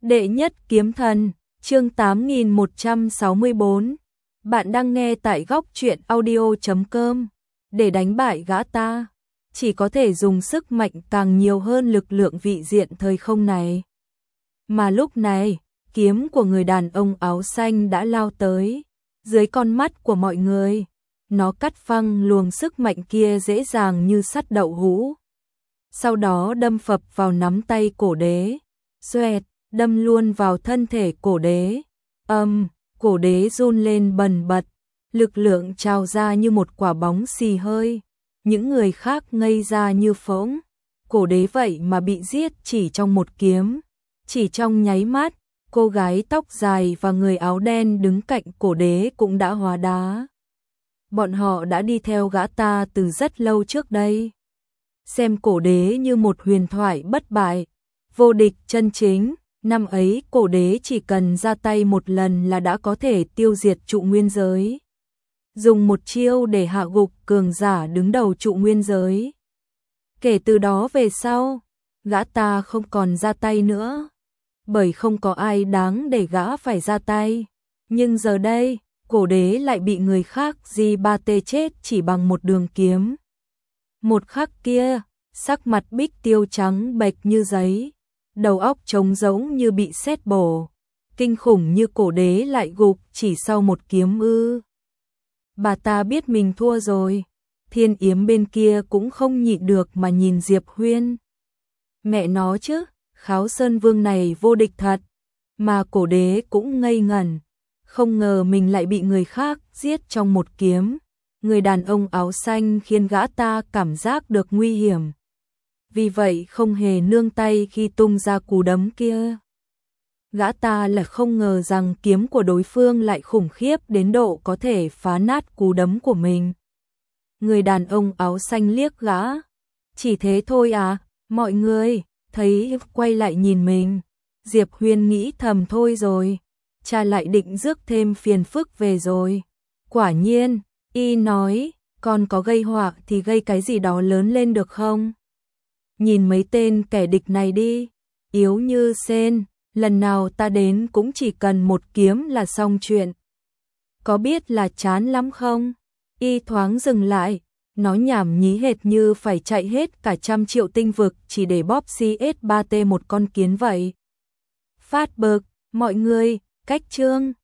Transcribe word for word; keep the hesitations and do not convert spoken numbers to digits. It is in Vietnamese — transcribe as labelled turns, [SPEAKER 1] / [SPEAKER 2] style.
[SPEAKER 1] Đệ nhất kiếm thần, chương tám nghìn một trăm sáu mươi bốn. Bạn đang nghe tại góc truyện audio chấm com. Để đánh bại gã ta, chỉ có thể dùng sức mạnh càng nhiều hơn lực lượng vị diện thời không này. Mà lúc này, kiếm của người đàn ông áo xanh đã lao tới, dưới con mắt của mọi người. Nó cắt phăng luồng sức mạnh kia dễ dàng như sắt đậu hũ. Sau đó đâm phập vào nắm tay cổ đế. Xoẹt, đâm luôn vào thân thể cổ đế. Âm, cổ đế run lên bần bật, lực lượng trào ra như một quả bóng xì hơi. Những người khác ngây ra như phỗng. Cổ đế vậy mà bị giết chỉ trong một kiếm. Chỉ trong nháy mắt, cô gái tóc dài và người áo đen đứng cạnh cổ đế cũng đã hóa đá. Bọn họ đã đi theo gã ta từ rất lâu trước đây. Xem cổ đế như một huyền thoại bất bại, vô địch chân chính. Năm ấy cổ đế chỉ cần ra tay một lần là đã có thể tiêu diệt trụ nguyên giới. Dùng một chiêu để hạ gục cường giả đứng đầu trụ nguyên giới. Kể từ đó về sau, gã ta không còn ra tay nữa. Bởi không có ai đáng để gã phải ra tay. Nhưng giờ đây, cổ đế lại bị người khác di ba tê chết chỉ bằng một đường kiếm. Một khắc kia, sắc mặt Bích Tiêu trắng bệch như giấy. Đầu óc trống rỗng như bị sét bổ. Kinh khủng như cổ đế lại gục chỉ sau một kiếm ư. Bà ta biết mình thua rồi. Thiên Yếm bên kia cũng không nhịn được mà nhìn Diệp Huyên. Mẹ nó chứ, Kháo Sơn Vương này vô địch thật. Mà cổ đế cũng ngây ngẩn. Không ngờ mình lại bị người khác giết trong một kiếm. Người đàn ông áo xanh khiến gã ta cảm giác được nguy hiểm. Vì vậy không hề nương tay khi tung ra cú đấm kia. Gã ta là không ngờ rằng kiếm của đối phương lại khủng khiếp đến độ có thể phá nát cú đấm của mình. Người đàn ông áo xanh liếc gã. Chỉ thế thôi à, mọi người, thấy quay lại nhìn mình. Diệp Huyên nghĩ thầm thôi rồi, cha lại định rước thêm phiền phức về rồi. Quả nhiên, y nói, con có gây họa thì gây cái gì đó lớn lên được không? Nhìn mấy tên kẻ địch này đi, yếu như sên, lần nào ta đến cũng chỉ cần một kiếm là xong chuyện. Có biết là chán lắm không? Y thoáng dừng lại, nó nhảm nhí hệt như phải chạy hết cả trăm triệu tinh vực chỉ để bóp xê ét ba tê một con kiến vậy. Phát bực, mọi người, cách chương.